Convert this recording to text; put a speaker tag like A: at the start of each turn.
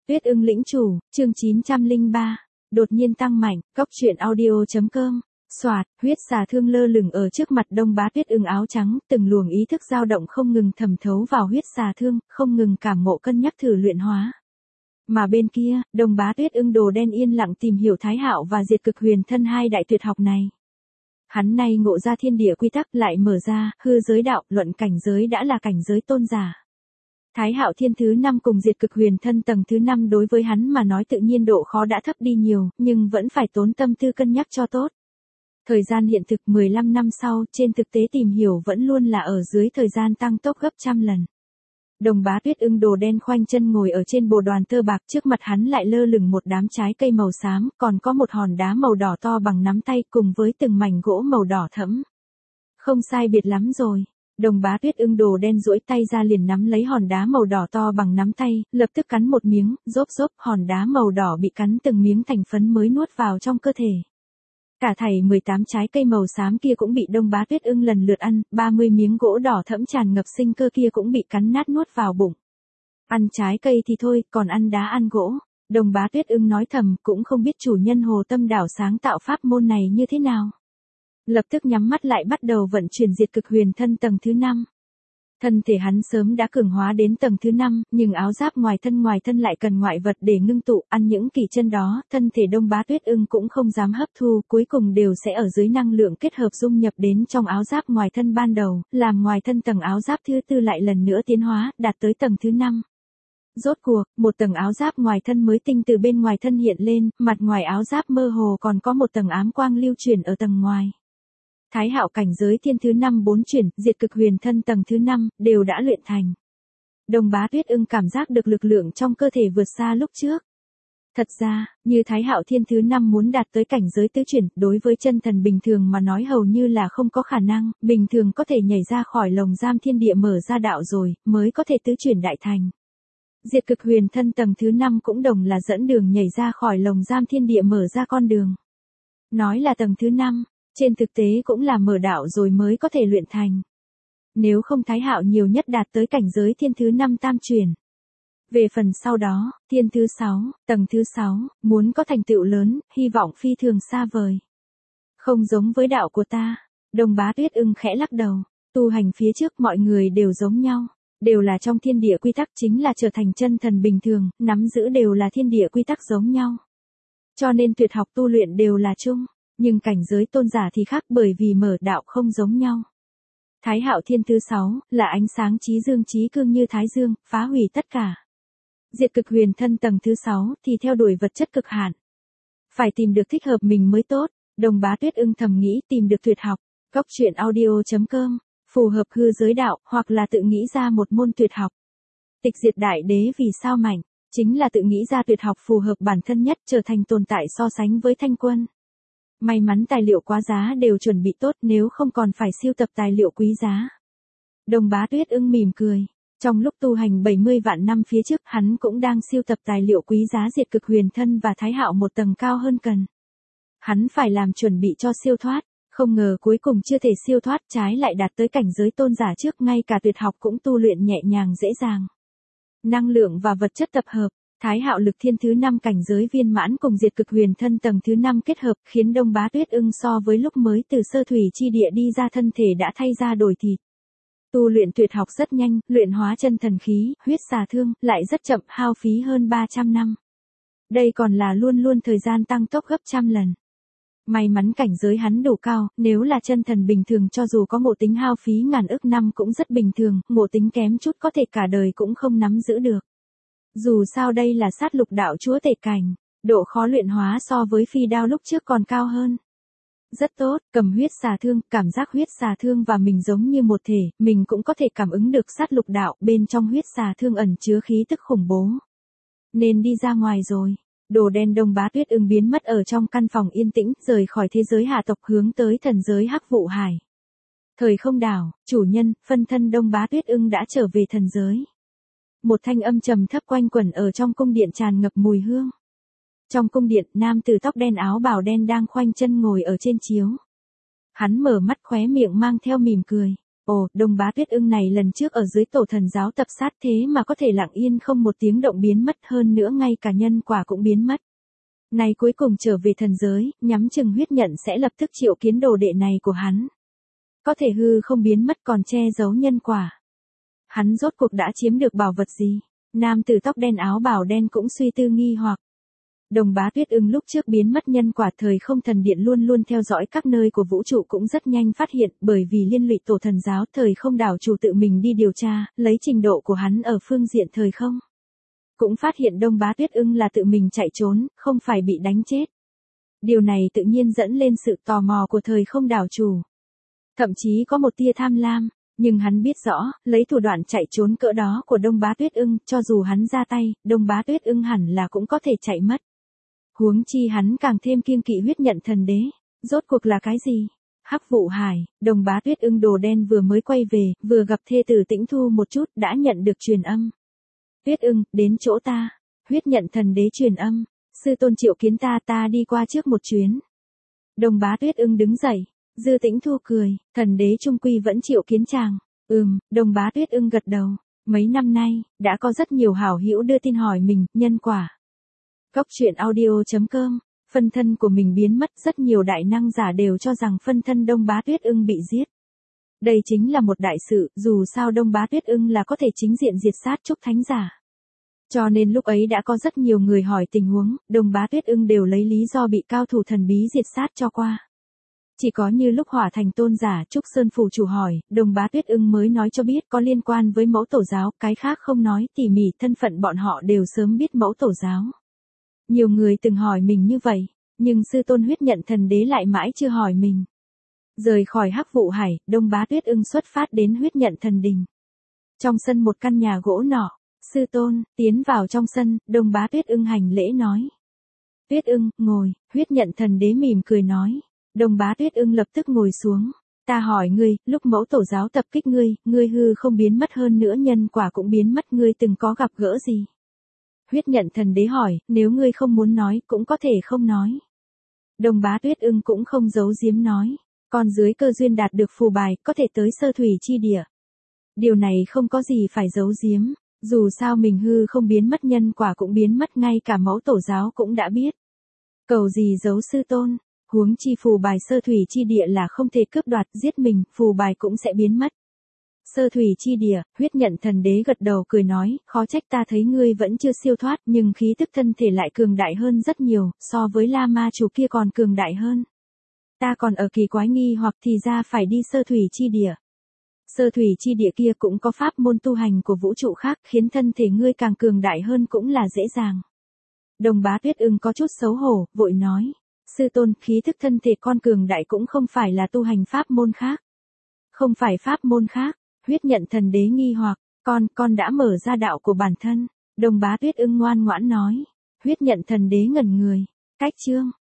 A: Tuyết ưng lĩnh chủ, chương 903. Đột nhiên tăng mạnh, cóc truyện audio.com. Soạt, huyết xà thương lơ lửng ở trước mặt Đông Bá Tuyết ưng áo trắng, từng luồng ý thức dao động không ngừng thẩm thấu vào huyết xà thương, không ngừng cảm ngộ cân nhắc thử luyện hóa. Mà bên kia, Đông Bá Tuyết ưng đồ đen yên lặng tìm hiểu Thái Hạo và Diệt Cực Huyền Thân hai đại tuyệt học này. Hắn nay ngộ ra thiên địa quy tắc lại mở ra, hư giới đạo, luận cảnh giới đã là cảnh giới tôn giả. Thái Hạo thiên thứ 5 cùng Diệt Cực Huyền Thân tầng thứ 5 đối với hắn mà nói tự nhiên độ khó đã thấp đi nhiều, nhưng vẫn phải tốn tâm tư cân nhắc cho tốt. Thời gian hiện thực 15 năm sau, trên thực tế tìm hiểu vẫn luôn là ở dưới thời gian tăng tốc gấp trăm lần. Đông Bá Tuyết ưng đồ đen khoanh chân ngồi ở trên bồ đoàn tơ bạc, trước mặt hắn lại lơ lửng một đám trái cây màu xám, còn có một hòn đá màu đỏ to bằng nắm tay cùng với từng mảnh gỗ màu đỏ thẫm. Không sai biệt lắm rồi. Đông Bá Tuyết ưng đồ đen duỗi tay ra liền nắm lấy hòn đá màu đỏ to bằng nắm tay, lập tức cắn một miếng, rốp hòn đá màu đỏ bị cắn từng miếng thành phấn mới nuốt vào trong cơ thể. Cả thảy 18 trái cây màu xám kia cũng bị Đông Bá Tuyết ưng lần lượt ăn, 30 miếng gỗ đỏ thẫm tràn ngập sinh cơ kia cũng bị cắn nát nuốt vào bụng. Ăn trái cây thì thôi, còn ăn đá ăn gỗ. Đông Bá Tuyết ưng nói thầm, cũng không biết chủ nhân Hồ Tâm Đảo sáng tạo pháp môn này như thế nào. Lập tức nhắm mắt lại bắt đầu vận chuyển Diệt Cực Huyền Thân tầng thứ 5. Thân thể hắn sớm đã cường hóa đến tầng thứ 5, nhưng áo giáp ngoài thân lại cần ngoại vật để ngưng tụ, ăn những kỳ chân đó, thân thể Đông Bá Tuyết ưng cũng không dám hấp thu, cuối cùng đều sẽ ở dưới năng lượng kết hợp dung nhập đến trong áo giáp ngoài thân ban đầu, làm ngoài thân tầng áo giáp thứ 4 lại lần nữa tiến hóa, đạt tới tầng thứ 5. Rốt cuộc, một tầng áo giáp ngoài thân mới tinh từ bên ngoài thân hiện lên, mặt ngoài áo giáp mơ hồ còn có một tầng ám quang lưu chuyển ở tầng ngoài. Thái Hạo cảnh giới thiên thứ 5 4 chuyển, Diệt Cực Huyền Thân tầng thứ 5, đều đã luyện thành. Đông Bá Tuyết ưng cảm giác được lực lượng trong cơ thể vượt xa lúc trước. Thật ra, như Thái Hạo thiên thứ 5 muốn đạt tới cảnh giới tứ chuyển, đối với chân thần bình thường mà nói hầu như là không có khả năng, bình thường có thể nhảy ra khỏi lồng giam thiên địa mở ra đạo rồi, mới có thể tứ chuyển đại thành. Diệt Cực Huyền Thân tầng thứ 5 cũng đồng là dẫn đường nhảy ra khỏi lồng giam thiên địa mở ra con đường. Nói là tầng thứ 5. Trên thực tế cũng là mở đạo rồi mới có thể luyện thành. Nếu không Thái Hạo nhiều nhất đạt tới cảnh giới thiên thứ 5 tam chuyển. Về phần sau đó, thiên thứ 6, tầng thứ 6, muốn có thành tựu lớn, hy vọng phi thường xa vời. Không giống với đạo của ta. Đông Bá Tuyết ưng khẽ lắc đầu. Tu hành phía trước mọi người đều giống nhau. Đều là trong thiên địa quy tắc, chính là trở thành chân thần bình thường, nắm giữ đều là thiên địa quy tắc giống nhau. Cho nên tuyệt học tu luyện đều là chung. Nhưng cảnh giới tôn giả thì khác, bởi vì mở đạo không giống nhau. Thái Hạo thiên thứ 6, là ánh sáng trí dương trí cương như Thái Dương, phá hủy tất cả. Diệt Cực Huyền Thân tầng thứ 6, thì theo đuổi vật chất cực hạn. Phải tìm được thích hợp mình mới tốt. Đông Bá Tuyết ưng thầm nghĩ tìm được tuyệt học. Cóc truyện audio.com, phù hợp hư giới đạo, hoặc là tự nghĩ ra một môn tuyệt học. Tịch diệt đại đế vì sao mạnh, chính là tự nghĩ ra tuyệt học phù hợp bản thân nhất, trở thành tồn tại so sánh với Thanh Quân. May mắn tài liệu quá giá đều chuẩn bị tốt, nếu không còn phải siêu tập tài liệu quý giá. Đông Bá Tuyết ưng mỉm cười. Trong lúc tu hành 70 vạn năm phía trước, hắn cũng đang siêu tập tài liệu quý giá Diệt Cực Huyền Thân và Thái Hạo một tầng cao hơn cần. Hắn phải làm chuẩn bị cho siêu thoát, không ngờ cuối cùng chưa thể siêu thoát, trái lại đạt tới cảnh giới tôn giả trước, ngay cả tuyệt học cũng tu luyện nhẹ nhàng dễ dàng. Năng lượng và vật chất tập hợp. Thái Hạo lực thiên thứ 5 cảnh giới viên mãn cùng Diệt Cực Huyền Thân tầng thứ 5 kết hợp, khiến Đông Bá Tuyết ưng so với lúc mới từ sơ thủy chi địa đi ra thân thể đã thay ra đổi thịt. Tu luyện tuyệt học rất nhanh, luyện hóa chân thần khí, huyết xà thương, lại rất chậm, hao phí hơn 300 năm. Đây còn là luôn thời gian tăng tốc gấp trăm lần. May mắn cảnh giới hắn đủ cao, nếu là chân thần bình thường cho dù có ngộ tính hao phí ngàn ức năm cũng rất bình thường, ngộ tính kém chút có thể cả đời cũng không nắm giữ được. Dù sao đây là sát lục đạo chúa tể cảnh, độ khó luyện hóa so với phi đao lúc trước còn cao hơn. Rất tốt, cầm huyết xà thương, cảm giác huyết xà thương và mình giống như một thể, mình cũng có thể cảm ứng được sát lục đạo, bên trong huyết xà thương ẩn chứa khí tức khủng bố. Nên đi ra ngoài rồi. Đồ đen Đông Bá Tuyết ưng biến mất ở trong căn phòng yên tĩnh, rời khỏi thế giới hạ tộc hướng tới thần giới Hắc Vụ Hải. Thời không đảo, chủ nhân, phân thân Đông Bá Tuyết ưng đã trở về thần giới. Một thanh âm trầm thấp quanh quẩn ở trong cung điện tràn ngập mùi hương. Trong cung điện, nam tử tóc đen áo bào đen đang khoanh chân ngồi ở trên chiếu. Hắn mở mắt, khóe miệng mang theo mỉm cười. Ồ, Đông Bá Tuyết Ưng này lần trước ở dưới tổ thần giáo tập sát thế mà có thể lặng yên không một tiếng động biến mất, hơn nữa ngay cả nhân quả cũng biến mất. Này cuối cùng trở về thần giới, nhắm chừng huyết nhận sẽ lập tức triệu kiến đồ đệ này của hắn. Có thể hư không biến mất còn che giấu nhân quả. Hắn rốt cuộc đã chiếm được bảo vật gì? Nam tử tóc đen áo bào đen cũng suy tư nghi hoặc. Đồng Bá Tuyết Ưng lúc trước biến mất nhân quả thời không thần điện luôn luôn theo dõi các nơi của vũ trụ cũng rất nhanh phát hiện, bởi vì liên lụy tổ thần giáo thời không đảo chủ tự mình đi điều tra, lấy trình độ của hắn ở phương diện thời không. Cũng phát hiện Đông Bá Tuyết Ưng là tự mình chạy trốn, không phải bị đánh chết. Điều này tự nhiên dẫn lên sự tò mò của thời không đảo chủ. Thậm chí có một tia tham lam, nhưng hắn biết rõ, lấy thủ đoạn chạy trốn cỡ đó của Đông Bá Tuyết Ưng, cho dù hắn ra tay, Đông Bá Tuyết Ưng hẳn là cũng có thể chạy mất. Huống chi hắn càng thêm kiêng kỵ huyết nhận thần đế. Rốt cuộc là cái gì? Hắc Vụ Hải, Đông Bá Tuyết Ưng đồ đen vừa mới quay về, vừa gặp thê tử Tĩnh Thu một chút, đã nhận được truyền âm. Tuyết Ưng, đến chỗ ta. Huyết nhận thần đế truyền âm. Sư tôn triệu kiến ta đi qua trước một chuyến. Đông Bá Tuyết Ưng đứng dậy. Dư Tĩnh Thu cười, thần đế trung quy vẫn triệu kiến chàng. Đông Bá Tuyết Ưng gật đầu. Mấy năm nay, đã có rất nhiều hảo hữu đưa tin hỏi mình, nhân quả. Góc truyện audio.com, phân thân của mình biến mất, rất nhiều đại năng giả đều cho rằng phân thân Đông Bá Tuyết Ưng bị giết. Đây chính là một đại sự, dù sao Đông Bá Tuyết Ưng là có thể chính diện diệt sát Trúc Thánh giả. Cho nên lúc ấy đã có rất nhiều người hỏi tình huống, Đông Bá Tuyết Ưng đều lấy lý do bị cao thủ thần bí diệt sát cho qua. Chỉ có như lúc Hỏa Thành tôn giả Trúc Sơn phủ chủ hỏi, Đông Bá Tuyết Ưng mới nói cho biết có liên quan với mẫu tổ giáo, cái khác không nói, tỉ mỉ thân phận bọn họ đều sớm biết mẫu tổ giáo. Nhiều người từng hỏi mình như vậy, nhưng sư tôn huyết nhận thần đế lại mãi chưa hỏi mình. Rời khỏi Hắc Vụ Hải, Đông Bá Tuyết Ưng xuất phát đến huyết nhận thần đình. Trong sân một căn nhà gỗ nọ, sư tôn, tiến vào trong sân, Đông Bá Tuyết Ưng hành lễ nói. Tuyết Ưng, ngồi, huyết nhận thần đế mỉm cười nói. Đông Bá Tuyết Ưng lập tức ngồi xuống. Ta hỏi ngươi, lúc mẫu tổ giáo tập kích ngươi hư không biến mất hơn nữa nhân quả cũng biến mất, ngươi từng có gặp gỡ gì? Huyết nhận thần đế hỏi, nếu ngươi không muốn nói, cũng có thể không nói. Đông Bá Tuyết Ưng cũng không giấu giếm nói, con dưới cơ duyên đạt được phù bài, có thể tới sơ thủy chi địa. Điều này không có gì phải giấu giếm, dù sao mình hư không biến mất nhân quả cũng biến mất, ngay cả mẫu tổ giáo cũng đã biết. Cầu gì giấu sư tôn, huống chi phù bài sơ thủy chi địa là không thể cướp đoạt, giết mình, phù bài cũng sẽ biến mất. Sơ thủy chi địa, huyết nhận thần đế gật đầu cười nói, khó trách ta thấy ngươi vẫn chưa siêu thoát, nhưng khí tức thân thể lại cường đại hơn rất nhiều, so với La Ma chủ kia còn cường đại hơn. Ta còn ở kỳ quái nghi hoặc thì ra phải đi sơ thủy chi địa. Sơ thủy chi địa kia cũng có pháp môn tu hành của vũ trụ khác, khiến thân thể ngươi càng cường đại hơn cũng là dễ dàng. Đông Bá Tuyết Ưng có chút xấu hổ, vội nói, sư tôn, khí thức thân thể con cường đại cũng không phải là tu hành pháp môn khác. Không phải pháp môn khác. Huyết nhận thần đế nghi hoặc, con đã mở ra đạo của bản thân. Đông Bá Tuyết Ưng ngoan ngoãn nói. Huyết nhận thần đế ngẩn người. Cách chương.